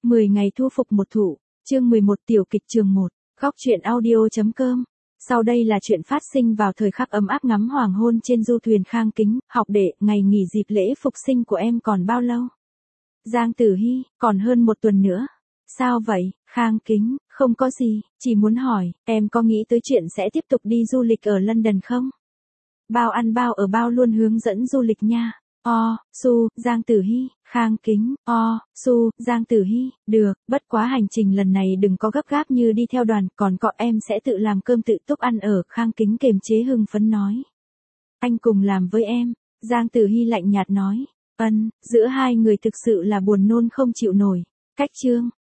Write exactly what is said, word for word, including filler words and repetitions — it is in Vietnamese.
mười ngày thu phục một thủ, chương mười một tiểu kịch trường một, góc truyện audio.com. Sau đây là chuyện phát sinh vào thời khắc ấm áp ngắm hoàng hôn trên du thuyền Khang Kính. Học đệ, ngày nghỉ dịp lễ phục sinh của em còn bao lâu? Giang Tử Hi, còn hơn một tuần nữa. Sao vậy, Khang Kính? Không có gì, chỉ muốn hỏi, em có nghĩ tới chuyện sẽ tiếp tục đi du lịch ở London không? Bao ăn bao ở bao luôn hướng dẫn du lịch nha. O, Su, Giang Tử Hi, Khang Kính, O, Su, Giang Tử Hi, được, bất quá hành trình lần này đừng có gấp gáp như đi theo đoàn, còn cọ em sẽ tự làm cơm tự túc ăn ở, Khang Kính kiềm chế hưng phấn nói. Anh cùng làm với em, Giang Tử Hi lạnh nhạt nói, ân, giữa hai người thực sự là buồn nôn không chịu nổi. Cách chương,